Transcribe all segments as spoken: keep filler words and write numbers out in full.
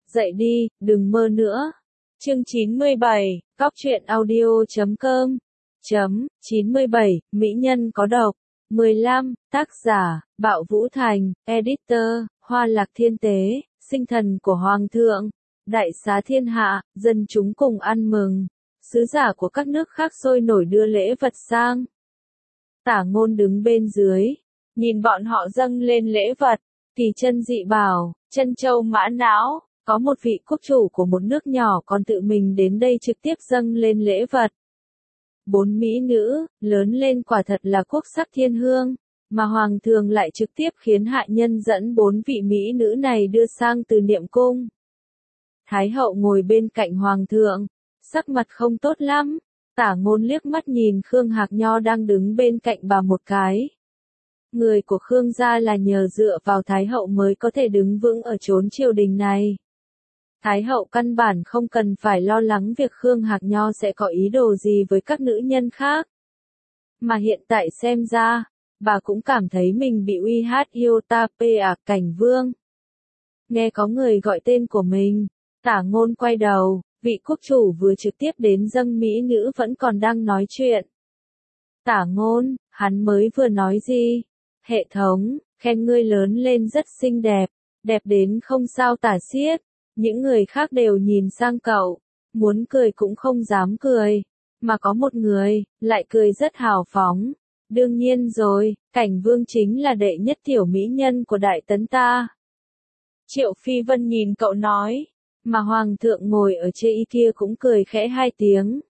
dậy đi, đừng mơ nữa. Chương chín mươi bảy, Cóc truyện audio chấm com. Chấm, chín mươi bảy, Mỹ nhân có độc. mười lăm, tác giả, Bạo Vũ Thành, editor, Hoa Lạc Thiên Tế, sinh thần của Hoàng thượng. Đại xá thiên hạ, dân chúng cùng ăn mừng. Sứ giả của các nước khác sôi nổi đưa lễ vật sang. Tả Ngôn đứng bên dưới, nhìn bọn họ dâng lên lễ vật, kỳ chân dị bảo, chân châu mã não, có một vị quốc chủ của một nước nhỏ còn tự mình đến đây trực tiếp dâng lên lễ vật. Bốn mỹ nữ, lớn lên quả thật là quốc sắc thiên hương, mà hoàng thượng lại trực tiếp khiến hạ nhân dẫn bốn vị mỹ nữ này đưa sang Từ Niệm cung. Thái hậu ngồi bên cạnh hoàng thượng, sắc mặt không tốt lắm. Tả Ngôn liếc mắt nhìn Khương Hạc Nho đang đứng bên cạnh bà một cái. Người của Khương gia là nhờ dựa vào Thái hậu mới có thể đứng vững ở chốn triều đình này. Thái hậu căn bản không cần phải lo lắng việc Khương Hạc Nho sẽ có ý đồ gì với các nữ nhân khác. Mà hiện tại xem ra, bà cũng cảm thấy mình bị uy hát yêu ta pê à Cảnh Vương. Nghe có người gọi tên của mình, Tả Ngôn quay đầu. Vị quốc chủ vừa trực tiếp đến dâng mỹ nữ vẫn còn đang nói chuyện. Tả Ngôn, hắn mới vừa nói gì? Hệ thống, khen ngươi lớn lên rất xinh đẹp, đẹp đến không sao tả xiết. Những người khác đều nhìn sang cậu, muốn cười cũng không dám cười. Mà có một người, lại cười rất hào phóng. Đương nhiên rồi, Cảnh Vương chính là đệ nhất tiểu mỹ nhân của Đại Tấn ta. Triệu Phi Vân nhìn cậu nói. Mà hoàng thượng ngồi ở chê y kia cũng cười khẽ hai tiếng.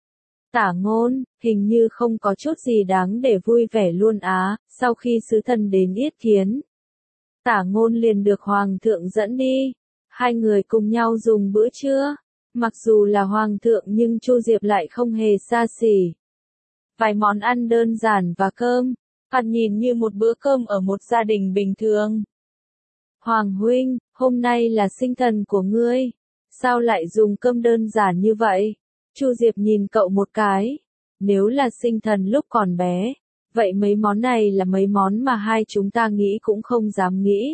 Tả Ngôn, hình như không có chút gì đáng để vui vẻ luôn á, sau khi sứ thần đến yết kiến. Tả Ngôn liền được hoàng thượng dẫn đi, hai người cùng nhau dùng bữa trưa, mặc dù là hoàng thượng nhưng Chu Diệp lại không hề xa xỉ. Vài món ăn đơn giản và cơm, ăn nhìn như một bữa cơm ở một gia đình bình thường. Hoàng huynh, hôm nay là sinh thần của ngươi, sao lại dùng cơm đơn giản như vậy? Chu Diệp nhìn cậu một cái, nếu là sinh thần lúc còn bé, vậy mấy món này là mấy món mà hai chúng ta nghĩ cũng không dám nghĩ.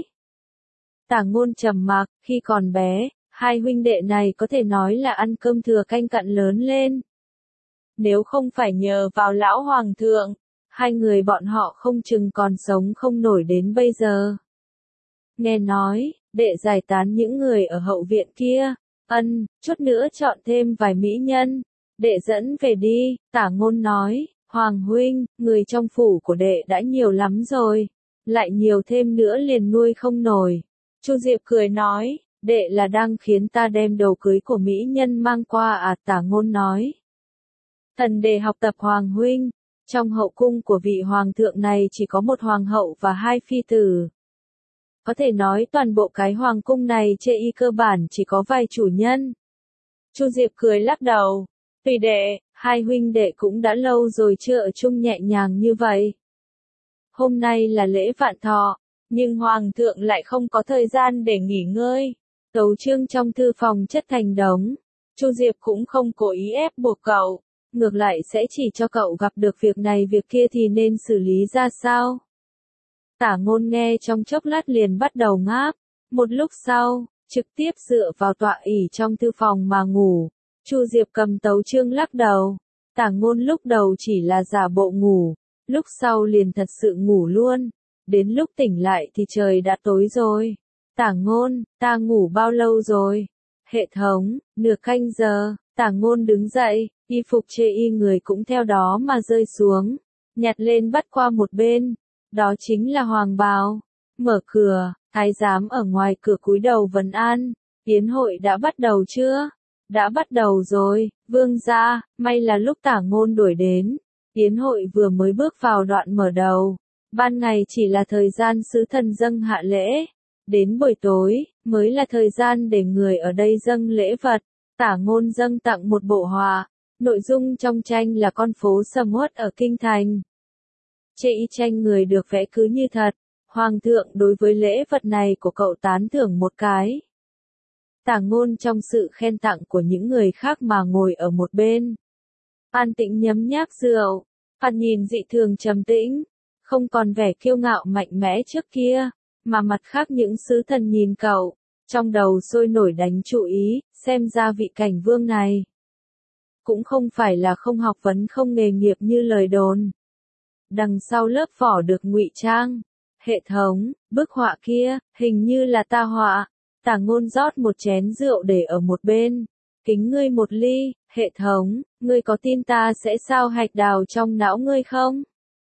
Tả Ngôn trầm mặc, khi còn bé, hai huynh đệ này có thể nói là ăn cơm thừa canh cặn lớn lên. Nếu không phải nhờ vào lão hoàng thượng, hai người bọn họ không chừng còn sống không nổi đến bây giờ. Nghe nói, đệ giải tán những người ở hậu viện kia, ân, chút nữa chọn thêm vài mỹ nhân, đệ dẫn về đi. Tả Ngôn nói, Hoàng huynh, người trong phủ của đệ đã nhiều lắm rồi, lại nhiều thêm nữa liền nuôi không nổi. Chu Diệp cười nói, đệ là đang khiến ta đem đồ cưới của mỹ nhân mang qua à? Tả Ngôn nói, thần đệ học tập Hoàng huynh, trong hậu cung của vị hoàng thượng này chỉ có một hoàng hậu và hai phi tử. Có thể nói toàn bộ cái hoàng cung này chê y cơ bản chỉ có vài chủ nhân. Chu Diệp cười lắc đầu, tùy đệ, hai huynh đệ cũng đã lâu rồi chưa ở chung nhẹ nhàng như vậy. Hôm nay là lễ vạn thọ, nhưng hoàng thượng lại không có thời gian để nghỉ ngơi. Tấu chương trong thư phòng chất thành đống. Chu Diệp cũng không cố ý ép buộc cậu, ngược lại sẽ chỉ cho cậu gặp được việc này việc kia thì nên xử lý ra sao. Tả Ngôn nghe trong chốc lát liền bắt đầu ngáp, một lúc sau, trực tiếp dựa vào tọa ỷ trong thư phòng mà ngủ. Chu Diệp cầm tấu chương lắc đầu, Tả Ngôn lúc đầu chỉ là giả bộ ngủ, lúc sau liền thật sự ngủ luôn, đến lúc tỉnh lại thì trời đã tối rồi. Tả Ngôn, ta ngủ bao lâu rồi? Hệ thống, nửa canh giờ. Tả Ngôn đứng dậy, y phục chê y người cũng theo đó mà rơi xuống, nhặt lên bắt qua một bên. Đó chính là hoàng bào. Mở cửa, thái giám ở ngoài cửa cúi đầu vấn an, yến hội đã bắt đầu chưa? Đã bắt đầu rồi, vương gia, may là lúc Tả Ngôn đuổi đến. Yến hội vừa mới bước vào đoạn mở đầu, ban ngày chỉ là thời gian sứ thần dâng hạ lễ, đến buổi tối, mới là thời gian để người ở đây dâng lễ vật. Tả Ngôn dâng tặng một bộ họa, nội dung trong tranh là con phố sầm uất ở kinh thành. Chê y tranh người được vẽ cứ như thật, hoàng thượng đối với lễ vật này của cậu tán thưởng một cái. Tả Ngôn trong sự khen tặng của những người khác mà ngồi ở một bên, an tĩnh nhấm nháp rượu, hắn nhìn dị thường trầm tĩnh, không còn vẻ kiêu ngạo mạnh mẽ trước kia, mà mặt khác những sứ thần nhìn cậu, Trong đầu sôi nổi đánh chú ý, xem ra vị cảnh vương này cũng không phải là không học vấn không nghề nghiệp như lời đồn. Đằng sau lớp vỏ được ngụy trang, hệ thống, bức họa kia, hình như là ta họa. Tả Ngôn rót một chén rượu để ở một bên. Kính ngươi một ly, hệ thống, ngươi có tin ta sẽ sao hạch đào trong não ngươi không?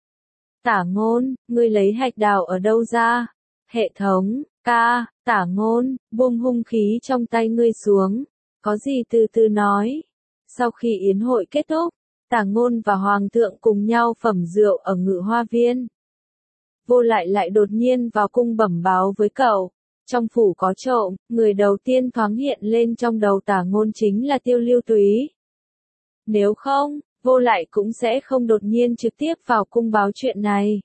Tả Ngôn, ngươi lấy hạch đào ở đâu ra? Hệ thống, ca, Tả Ngôn, buông hung khí trong tay ngươi xuống. Có gì từ từ nói. Sau khi yến hội kết thúc, Tả Ngôn và Hoàng thượng cùng nhau phẩm rượu ở Ngự Hoa Viên. Vô Lại lại đột nhiên vào cung bẩm báo với cậu. Trong phủ có trộm, người đầu tiên thoáng hiện lên trong đầu Tả Ngôn chính là Tiêu Lưu Túy. Nếu không, Vô Lại cũng sẽ không đột nhiên trực tiếp vào cung báo chuyện này.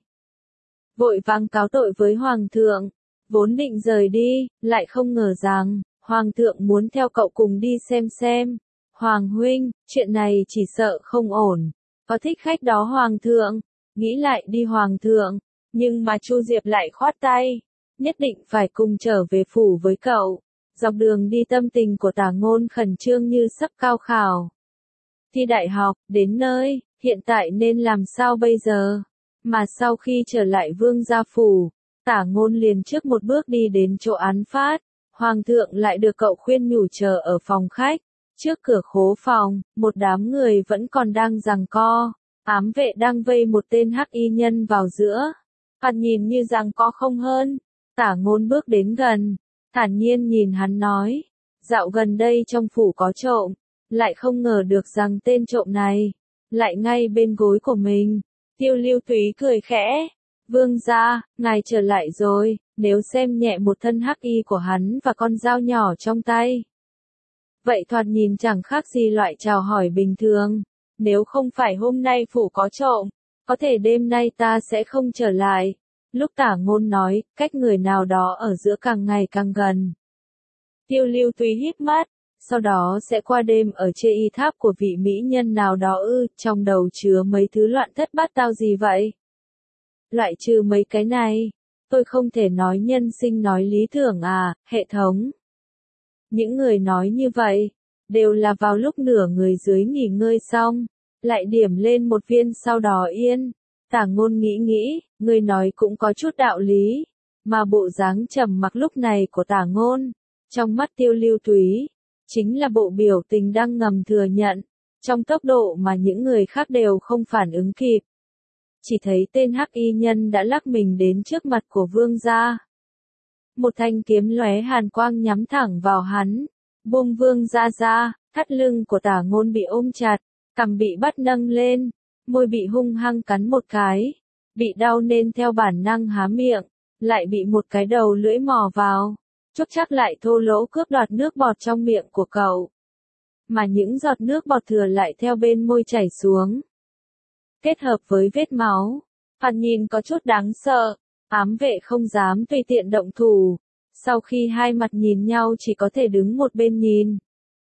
Vội vàng cáo tội với Hoàng thượng, vốn định rời đi, lại không ngờ rằng, Hoàng thượng muốn theo cậu cùng đi xem xem. Hoàng huynh, chuyện này chỉ sợ không ổn. Có thích khách đó Hoàng thượng, nghĩ lại đi Hoàng thượng, nhưng mà Chu Diệp lại khoát tay. Nhất định phải cùng trở về phủ với cậu. Dọc đường đi tâm tình của Tả Ngôn khẩn trương như sắp cao khảo. Thi đại học, đến nơi, hiện tại nên làm sao bây giờ? Mà sau khi trở lại Vương gia phủ, Tả Ngôn liền trước một bước đi đến chỗ án phát. Hoàng thượng lại được cậu khuyên nhủ chờ ở phòng khách. Trước cửa khố phòng, một đám người vẫn còn đang giằng co. Ám vệ đang vây một tên hắc y nhân vào giữa. Thoạt nhìn như giằng co không hơn. Tả Ngôn bước đến gần, thản nhiên nhìn hắn nói, dạo gần đây trong phủ có trộm, lại không ngờ được rằng tên trộm này, lại ngay bên gối của mình. Tiêu Lưu Túy cười khẽ, vương gia, ngài trở lại rồi, nếu xem nhẹ một thân hắc y của hắn và con dao nhỏ trong tay. Vậy thoạt nhìn chẳng khác gì loại chào hỏi bình thường, nếu không phải hôm nay phủ có trộm, có thể đêm nay ta sẽ không trở lại. Lúc Tả Ngôn nói, cách người nào đó ở giữa càng ngày càng gần. Tiêu Lưu Túy híp mắt, sau đó sẽ qua đêm ở trên y tháp của vị mỹ nhân nào đó ư, trong đầu chứa mấy thứ loạn thất bát tao gì vậy? Loại trừ mấy cái này, tôi không thể nói nhân sinh nói lý tưởng à, hệ thống. Những người nói như vậy, đều là vào lúc nửa người dưới nghỉ ngơi xong, lại điểm lên một viên sau đó yên. Tả Ngôn nghĩ nghĩ, người nói cũng có chút đạo lý, mà bộ dáng trầm mặc lúc này của Tả Ngôn, trong mắt Tiêu Lưu Túy, chính là bộ biểu tình đang ngầm thừa nhận, trong tốc độ mà những người khác đều không phản ứng kịp. Chỉ thấy tên hắc y nhân đã lắc mình đến trước mặt của vương gia. Một thanh kiếm lóe hàn quang nhắm thẳng vào hắn, buông vương gia ra, thắt lưng của Tả Ngôn bị ôm chặt, cằm bị bắt nâng lên. Môi bị hung hăng cắn một cái, bị đau nên theo bản năng há miệng, lại bị một cái đầu lưỡi mò vào, chốc chắc lại thô lỗ cướp đoạt nước bọt trong miệng của cậu. Mà những giọt nước bọt thừa lại theo bên môi chảy xuống. Kết hợp với vết máu, thoạt nhìn có chút đáng sợ, ám vệ không dám tùy tiện động thủ, sau khi hai mặt nhìn nhau chỉ có thể đứng một bên nhìn.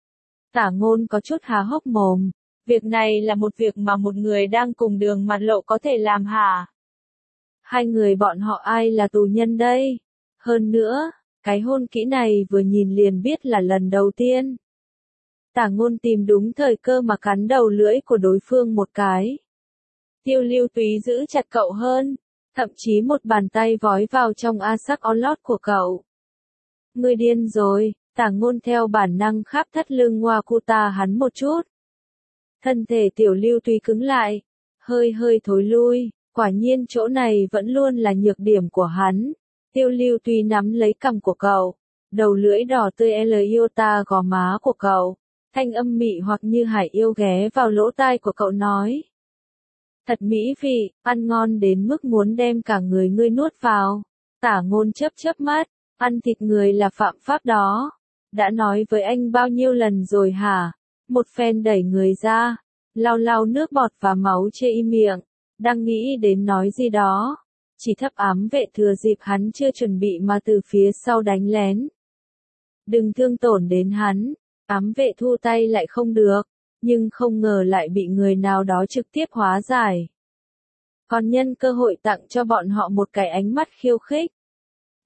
Tả Ngôn có chút há hốc mồm. Việc này là một việc mà một người đang cùng đường mặt lộ có thể làm hả? Hai người bọn họ ai là tù nhân đây? Hơn nữa, cái hôn kỹ này vừa nhìn liền biết là lần đầu tiên. Tả Ngôn tìm đúng thời cơ mà cắn đầu lưỡi của đối phương một cái. Tiêu Lưu Túy giữ chặt cậu hơn, thậm chí một bàn tay vói vào trong a sắc on lót của cậu. Ngươi điên rồi, Tả Ngôn theo bản năng khắp thắt lưng Wakuta hắn một chút. Thân thể Tiểu Lưu Túy cứng lại, hơi hơi thối lui, quả nhiên chỗ này vẫn luôn là nhược điểm của hắn. Tiêu Lưu Túy nắm lấy cằm của cậu, đầu lưỡi đỏ tươi L iota gò má của cậu, thanh âm mị hoặc như hải yêu ghé vào lỗ tai của cậu nói. Thật mỹ vị, ăn ngon đến mức muốn đem cả người ngươi nuốt vào. Tả Ngôn chớp chớp mắt, ăn thịt người là phạm pháp đó. Đã nói với anh bao nhiêu lần rồi hả? Một phen đẩy người ra, lau lau nước bọt và máu trên miệng, đang nghĩ đến nói gì đó. Chỉ thấp ám vệ thừa dịp hắn chưa chuẩn bị mà từ phía sau đánh lén. Đừng thương tổn đến hắn, ám vệ thu tay lại không được, nhưng không ngờ lại bị người nào đó trực tiếp hóa giải. Còn nhân cơ hội tặng cho bọn họ một cái ánh mắt khiêu khích.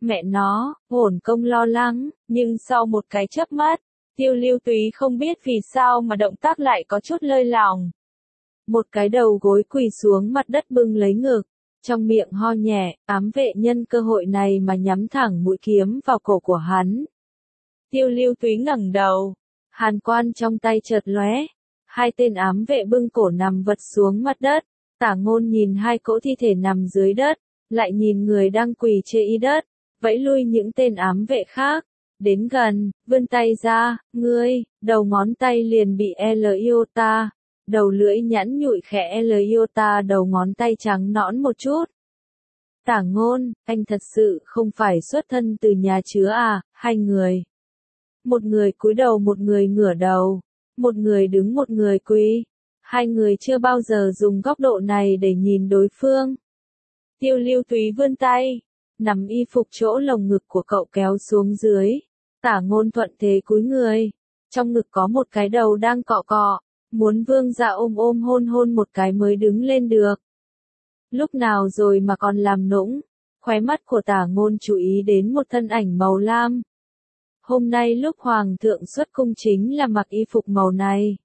Mẹ nó, hồn công lo lắng, nhưng sau một cái chớp mắt, Tiêu Lưu Túy không biết vì sao mà động tác lại có chút lơi lỏng. Một cái đầu gối quỳ xuống mặt đất bưng lấy ngực, trong miệng ho nhẹ, ám vệ nhân cơ hội này mà nhắm thẳng mũi kiếm vào cổ của hắn. Tiêu Lưu Túy ngẩng đầu, hàn quan trong tay chợt lóe, hai tên ám vệ bưng cổ nằm vật xuống mặt đất, Tả Ngôn nhìn hai cỗ thi thể nằm dưới đất, lại nhìn người đang quỳ trên y đất, vẫy lui những tên ám vệ khác, đến gần, vươn tay ra, ngươi, đầu ngón tay liền bị L iota, đầu lưỡi nhẵn nhụi khẽ L iota đầu ngón tay trắng nõn một chút. Tả Ngôn, anh thật sự không phải xuất thân từ nhà chứa à, hai người. Một người cúi đầu một người ngửa đầu, một người đứng một người quỳ, hai người chưa bao giờ dùng góc độ này để nhìn đối phương. Tiêu Lưu Túy vươn tay, nắm y phục chỗ lồng ngực của cậu kéo xuống dưới, Tả Ngôn thuận thế cúi người, trong ngực có một cái đầu đang cọ cọ, muốn vương ra ôm ôm hôn hôn một cái mới đứng lên được. Lúc nào rồi mà còn làm nũng, khóe mắt của Tả Ngôn chú ý đến một thân ảnh màu lam. Hôm nay lúc Hoàng thượng xuất cung chính là mặc y phục màu này.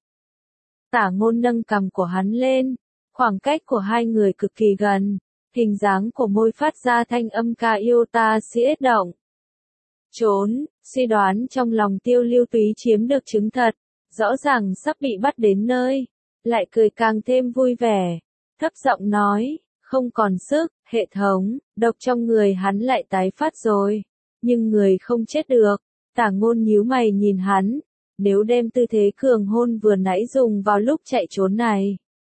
Tả Ngôn nâng cằm của hắn lên, khoảng cách của hai người cực kỳ gần, hình dáng của môi phát ra thanh âm ca iota siết động. Trốn, suy đoán trong lòng Tiêu Lưu Túy chiếm được chứng thật, rõ ràng sắp bị bắt đến nơi, lại cười càng thêm vui vẻ, thấp giọng nói, không còn sức, hệ thống, độc trong người hắn lại tái phát rồi, nhưng người không chết được. Tả Ngôn nhíu mày nhìn hắn, nếu đem tư thế cường hôn vừa nãy dùng vào lúc chạy trốn này,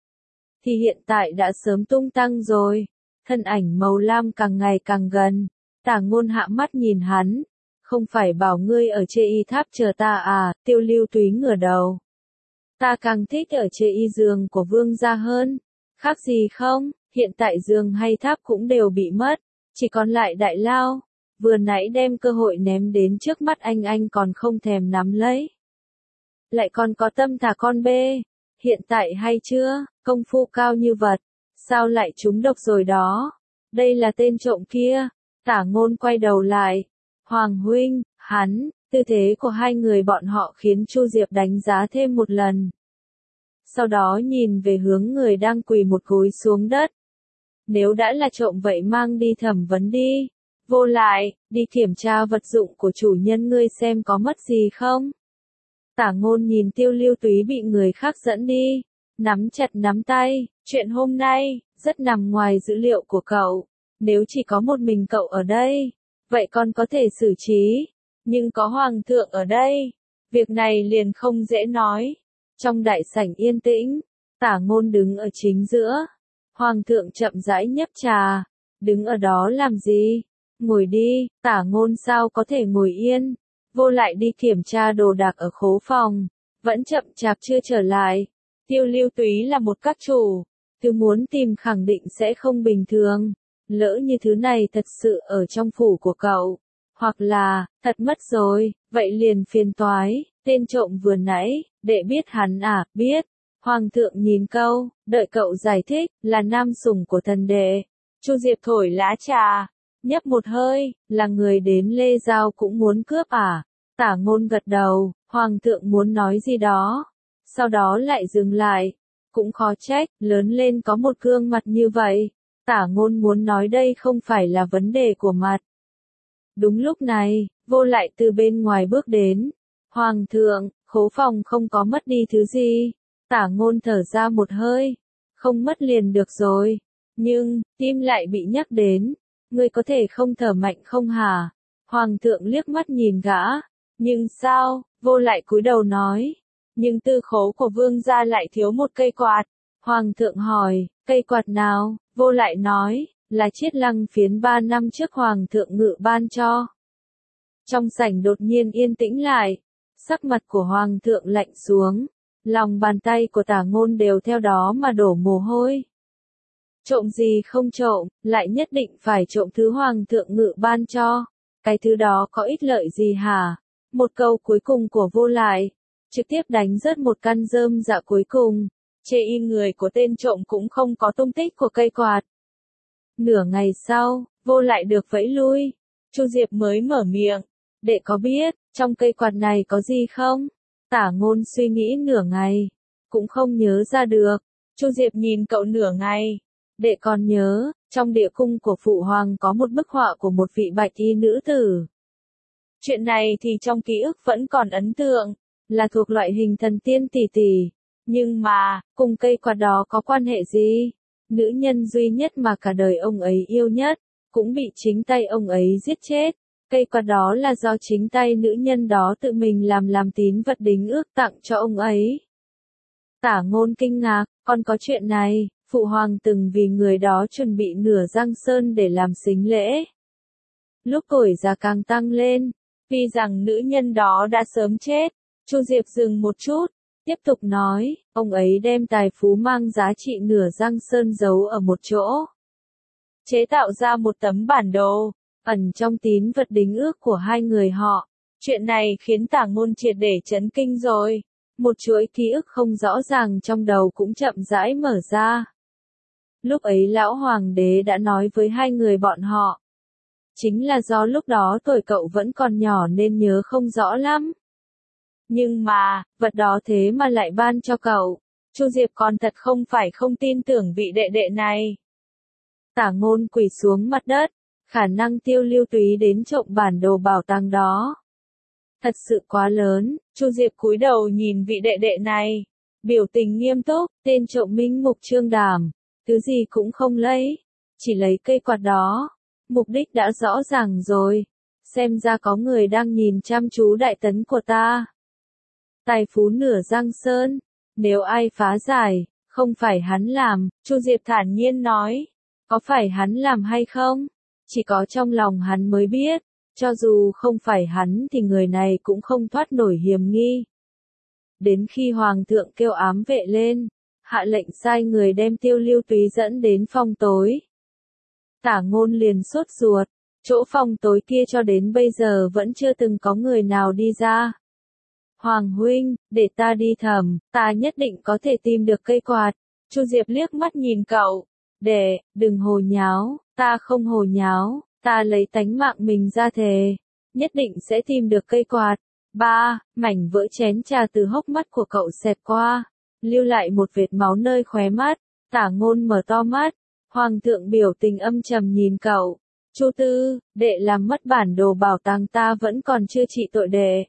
thì hiện tại đã sớm tung tăng rồi. Thân ảnh màu lam càng ngày càng gần, Tả Ngôn hạ mắt nhìn hắn, không phải bảo ngươi ở chê y tháp chờ ta à, Tiêu Lưu Túy ngửa đầu. Ta càng thích ở chê y giường của vương gia hơn, khác gì không, hiện tại giường hay tháp cũng đều bị mất, chỉ còn lại đại lao. Vừa nãy đem cơ hội ném đến trước mắt anh anh còn không thèm nắm lấy. Lại còn có tâm thả con bê. Hiện tại hay chưa, công phu cao như vật. Sao lại trúng độc rồi đó. Đây là tên trộm kia. Tả Ngôn quay đầu lại. Hoàng huynh, hắn, tư thế của hai người bọn họ khiến Chu Diệp đánh giá thêm một lần. Sau đó nhìn về hướng người đang quỳ một gối xuống đất. Nếu đã là trộm vậy mang đi thẩm vấn đi. Vô lại, đi kiểm tra vật dụng của chủ nhân ngươi xem có mất gì không. Tả Ngôn nhìn Tiêu Lưu Túy bị người khác dẫn đi, nắm chặt nắm tay, chuyện hôm nay, rất nằm ngoài dữ liệu của cậu. Nếu chỉ có một mình cậu ở đây, vậy con có thể xử trí, nhưng có Hoàng thượng ở đây, việc này liền không dễ nói. Trong đại sảnh yên tĩnh, Tả Ngôn đứng ở chính giữa, Hoàng thượng chậm rãi nhấp trà, đứng ở đó làm gì? Ngồi đi, Tả Ngôn sao có thể ngồi yên, Vô lại đi kiểm tra đồ đạc ở khố phòng, vẫn chậm chạp chưa trở lại. Tiêu Lưu Túy là một các chủ, thứ muốn tìm khẳng định sẽ không bình thường, lỡ như thứ này thật sự ở trong phủ của cậu, hoặc là, thật mất rồi, vậy liền phiền toái, tên trộm vừa nãy, đệ biết hắn à, biết. Hoàng thượng nhìn câu, đợi cậu giải thích, là nam sủng của thần đệ. Chu Diệp thổi lá trà, nhấp một hơi, là người đến Lê Giao cũng muốn cướp à? Tả Ngôn gật đầu, Hoàng thượng muốn nói gì đó, sau đó lại dừng lại, cũng khó trách, lớn lên có một gương mặt như vậy. Tả Ngôn muốn nói đây không phải là vấn đề của mặt. Đúng lúc này, Vô lại từ bên ngoài bước đến. Hoàng thượng, khố phòng không có mất đi thứ gì. Tả Ngôn thở ra một hơi, không mất liền được rồi, nhưng, tim lại bị nhắc đến. Ngươi có thể không thở mạnh không hả? Hoàng thượng liếc mắt nhìn gã. Nhưng sao? Vô lại cúi đầu nói. Nhưng tư khố của vương gia lại thiếu một cây quạt. Hoàng thượng hỏi, cây quạt nào? Vô lại nói, là chiết lăng phiến ba năm trước hoàng thượng ngự ban cho. Trong sảnh đột nhiên yên tĩnh lại. Sắc mặt của hoàng thượng lạnh xuống. Lòng bàn tay của Tả Ngôn đều theo đó mà đổ mồ hôi. Trộm gì không trộm, lại nhất định phải trộm thứ hoàng thượng ngự ban cho. Cái thứ đó có ích lợi gì hả? Một câu cuối cùng của Vô lại, trực tiếp đánh rớt một căn rơm dạ cuối cùng. Chê y người của tên trộm cũng không có tung tích của cây quạt. Nửa ngày sau, Vô lại được vẫy lui. Chu Diệp mới mở miệng. Đệ có biết, trong cây quạt này có gì không? Tả Ngôn suy nghĩ nửa ngày, cũng không nhớ ra được. Chu Diệp nhìn cậu nửa ngày. Đệ còn nhớ, trong địa cung của Phụ Hoàng có một bức họa của một vị bạch y nữ tử. Chuyện này thì trong ký ức vẫn còn ấn tượng, là thuộc loại hình thần tiên tỷ tỷ. Nhưng mà, cùng cây quạt đó có quan hệ gì? Nữ nhân duy nhất mà cả đời ông ấy yêu nhất, cũng bị chính tay ông ấy giết chết. Cây quạt đó là do chính tay nữ nhân đó tự mình làm làm tín vật đính ước tặng cho ông ấy. Tả Ngôn kinh ngạc, còn có chuyện này, Phụ Hoàng từng vì người đó chuẩn bị nửa Giang Sơn để làm sính lễ. Lúc tuổi già càng tăng lên, vì rằng nữ nhân đó đã sớm chết, Chu Diệp dừng một chút, tiếp tục nói, ông ấy đem tài phú mang giá trị nửa Giang Sơn giấu ở một chỗ. Chế tạo ra một tấm bản đồ, ẩn trong tín vật đính ước của hai người họ. Chuyện này khiến Tả Ngôn triệt để chấn kinh rồi. Một chuỗi ký ức không rõ ràng trong đầu cũng chậm rãi mở ra. Lúc ấy lão hoàng đế đã nói với hai người bọn họ. Chính là do lúc đó tuổi cậu vẫn còn nhỏ nên nhớ không rõ lắm. Nhưng mà, vật đó thế mà lại ban cho cậu. Chu Diệp còn thật không phải không tin tưởng vị đệ đệ này. Tả Ngôn quỳ xuống mặt đất, khả năng Tiêu Lưu Túy đến trộm bản đồ bảo tàng đó. Thật sự quá lớn, Chu Diệp cúi đầu nhìn vị đệ đệ này, biểu tình nghiêm túc, tên trộm minh mục trương đảm, thứ gì cũng không lấy, chỉ lấy cây quạt đó, mục đích đã rõ ràng rồi, xem ra có người đang nhìn chăm chú đại tấn của ta. Tài phú nửa Giang Sơn, nếu ai phá giải, không phải hắn làm, Chu Diệp thản nhiên nói, có phải hắn làm hay không? Chỉ có trong lòng hắn mới biết, cho dù không phải hắn thì người này cũng không thoát nổi hiểm nghi. Đến khi Hoàng thượng kêu ám vệ lên, hạ lệnh sai người đem Tiêu Lưu Túy dẫn đến phòng tối. Tả Ngôn liền sốt ruột, chỗ phòng tối kia cho đến bây giờ vẫn chưa từng có người nào đi ra. Hoàng huynh, để ta đi thầm, ta nhất định có thể tìm được cây quạt. Chu Diệp liếc mắt nhìn cậu, để, đừng hồ nháo, ta không hồ nháo, ta lấy tánh mạng mình ra thề, nhất định sẽ tìm được cây quạt. Ba, mảnh vỡ chén trà từ hốc mắt của cậu xẹt qua, lưu lại một vệt máu nơi khóe mắt. Tả Ngôn mở to mắt, Hoàng thượng biểu tình âm trầm nhìn cậu. Chu Tư, đệ làm mất bản đồ bảo tàng ta vẫn còn chưa trị tội đệ.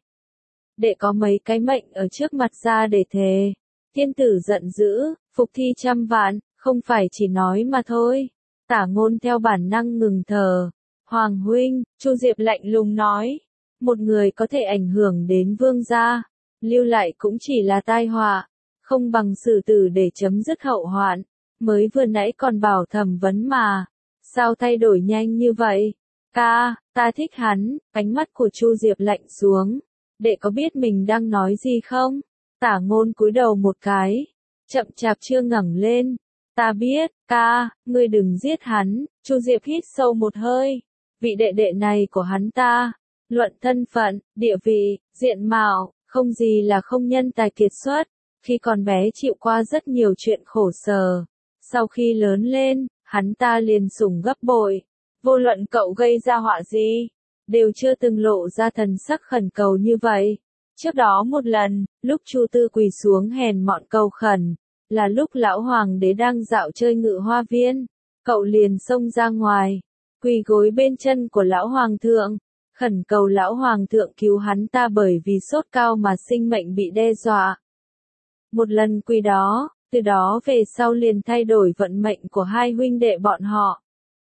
Đệ có mấy cái mệnh ở trước mặt ra để thề. Thiên tử giận dữ, phục thi trăm vạn, không phải chỉ nói mà thôi. Tả Ngôn theo bản năng ngừng thở. Hoàng huynh, Chu Diệp lạnh lùng nói, một người có thể ảnh hưởng đến vương gia, lưu lại cũng chỉ là tai họa, không bằng xử tử để chấm dứt hậu hoạn. Mới vừa nãy còn bảo thẩm vấn mà, sao thay đổi nhanh như vậy? Ca, ta thích hắn. Ánh mắt của Chu Diệp lạnh xuống. Đệ có biết mình đang nói gì không? Tả Ngôn cúi đầu một cái, chậm chạp chưa ngẩng lên. Ta biết, ca, ngươi đừng giết hắn. Chu Diệp hít sâu một hơi. Vị đệ đệ này của hắn ta, luận thân phận, địa vị, diện mạo, không gì là không nhân tài kiệt xuất. Khi còn bé chịu qua rất nhiều chuyện khổ sở. Sau khi lớn lên, hắn ta liền sủng gấp bội. Vô luận cậu gây ra họa gì, đều chưa từng lộ ra thần sắc khẩn cầu như vậy. Trước đó một lần, lúc Chu Tư quỳ xuống hèn mọn cầu khẩn, là lúc lão hoàng đế đang dạo chơi ngự hoa viên, cậu liền xông ra ngoài, quỳ gối bên chân của lão hoàng thượng, khẩn cầu lão hoàng thượng cứu hắn ta bởi vì sốt cao mà sinh mệnh bị đe dọa. Một lần quỳ đó, từ đó về sau liền thay đổi vận mệnh của hai huynh đệ bọn họ.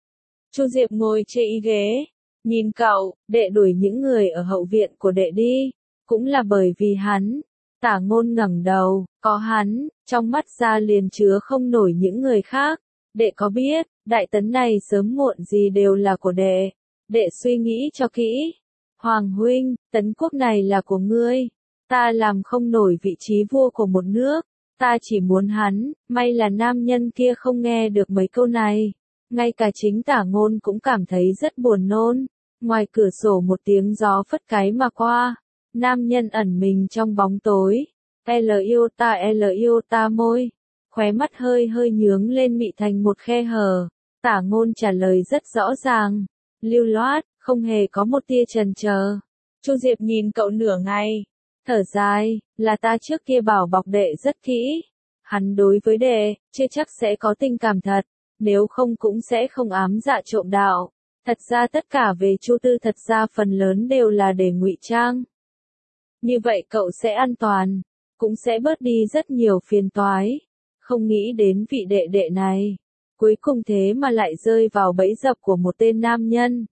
Chu Diệp ngồi trên ghế, nhìn cậu, đệ đuổi những người ở hậu viện của đệ đi, cũng là bởi vì hắn. Tả Ngôn ngẩng đầu, có hắn, trong mắt ra liền chứa không nổi những người khác. Đệ có biết, đại tấn này sớm muộn gì đều là của đệ. Đệ suy nghĩ cho kỹ. Hoàng huynh, tấn quốc này là của ngươi. Ta làm không nổi vị trí vua của một nước. Ta chỉ muốn hắn, may là nam nhân kia không nghe được mấy câu này. Ngay cả chính Tả Ngôn cũng cảm thấy rất buồn nôn. Ngoài cửa sổ một tiếng gió phất cái mà qua. Nam nhân ẩn mình trong bóng tối. L yêu ta L yêu ta môi. Khóe mắt hơi hơi nhướng lên mị thành một khe hở. Tả Ngôn trả lời rất rõ ràng. Lưu loát, không hề có một tia chần chờ. Chu Diệp nhìn cậu nửa ngày, thở dài, là ta trước kia bảo bọc đệ rất kỹ. Hắn đối với đệ, chưa chắc sẽ có tình cảm thật, nếu không cũng sẽ không ám dạ trộm đạo. Thật ra tất cả về Chu Tư thật ra phần lớn đều là để ngụy trang. Như vậy cậu sẽ an toàn, cũng sẽ bớt đi rất nhiều phiền toái. Không nghĩ đến vị đệ đệ này, cuối cùng thế mà lại rơi vào bẫy dập của một tên nam nhân.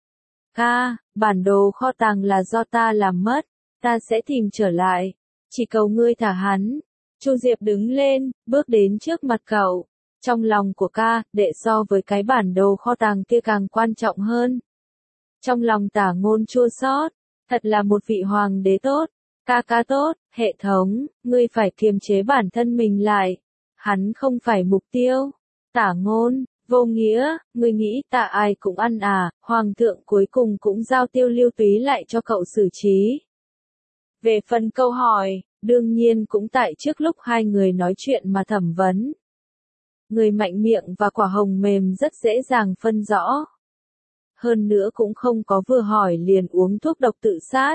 Ca, bản đồ kho tàng là do ta làm mất, ta sẽ tìm trở lại, chỉ cầu ngươi thả hắn. Chu Diệp đứng lên, bước đến trước mặt cậu. Trong lòng của ca, đệ so với cái bản đồ kho tàng kia càng quan trọng hơn. Trong lòng Tả Ngôn chua xót, thật là một vị hoàng đế tốt, ca ca tốt, hệ thống, ngươi phải kiềm chế bản thân mình lại. Hắn không phải mục tiêu. Tả Ngôn, vô nghĩa, ngươi nghĩ tạ ai cũng ăn à, hoàng thượng cuối cùng cũng giao Tiêu Lưu Túy lại cho cậu xử trí. Về phần câu hỏi, đương nhiên cũng tại trước lúc hai người nói chuyện mà thẩm vấn. Người mạnh miệng và quả hồng mềm rất dễ dàng phân rõ. Hơn nữa cũng không có vừa hỏi liền uống thuốc độc tự sát.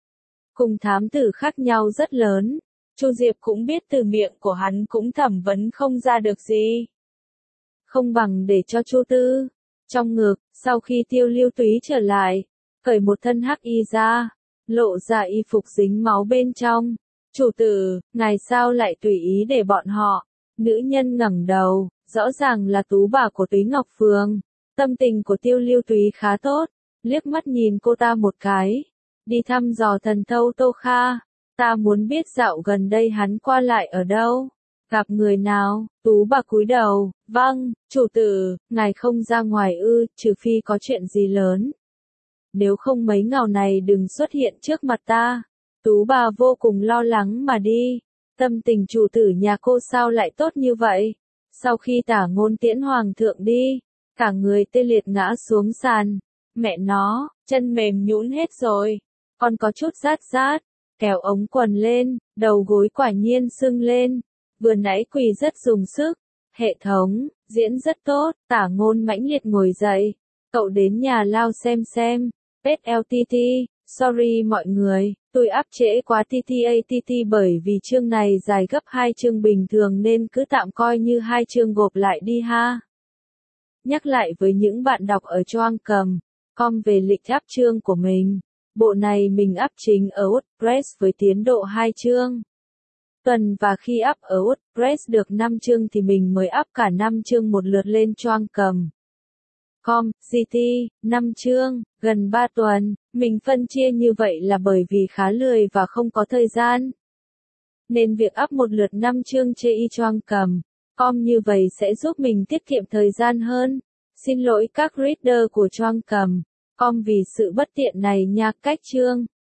Cùng thám tử khác nhau rất lớn, Chu Diệp cũng biết từ miệng của hắn cũng thẩm vấn không ra được gì. Không bằng để cho Chu Tư, trong ngực, sau khi Tiêu Lưu Túy trở lại, cởi một thân hắc y ra, lộ ra y phục dính máu bên trong. Chủ tử, ngài sao lại tùy ý để bọn họ? Nữ nhân ngẩng đầu, rõ ràng là tú bà của Túy Ngọc Phường. Tâm tình của Tiêu Lưu Túy khá tốt, liếc mắt nhìn cô ta một cái. Đi thăm dò thần thâu Tô Kha, ta muốn biết dạo gần đây hắn qua lại ở đâu, gặp người nào. Tú bà cúi đầu, vâng, chủ tử, ngài không ra ngoài ư, trừ phi có chuyện gì lớn. Nếu không mấy ngào này đừng xuất hiện trước mặt ta. Tú bà vô cùng lo lắng mà đi. Tâm tình chủ tử nhà cô sao lại tốt như vậy? Sau khi Tả Ngôn tiễn hoàng thượng đi, cả người tê liệt ngã xuống sàn. Mẹ nó, chân mềm nhũn hết rồi, còn có chút rát rát, kéo ống quần lên, đầu gối quả nhiên sưng lên. Vừa nãy quỳ rất dùng sức. Hệ thống, diễn rất tốt. Tả Ngôn mãnh liệt ngồi dậy. Cậu đến nhà lao xem xem. pê lờ tê tê, sorry mọi người, tôi áp trễ quá tê tê a tê tê bởi vì chương này dài gấp hai chương bình thường nên cứ tạm coi như hai chương gộp lại đi ha. Nhắc lại với những bạn đọc ở Choang Cầm chấm com về lịch áp chương của mình. Bộ này mình áp chính ở WordPress với tiến độ hai chương tuần, và khi áp ở WordPress được năm chương thì mình mới áp cả năm chương một lượt lên Choang Cầm chấm com, giê tê, năm chương, gần ba tuần. Mình phân chia như vậy là bởi vì khá lười và không có thời gian. Nên việc up một lượt năm chương trên Choang Cầm chấm com như vậy sẽ giúp mình tiết kiệm thời gian hơn. Xin lỗi các reader của Choang Cầm chấm com vì sự bất tiện này nha. Cách chương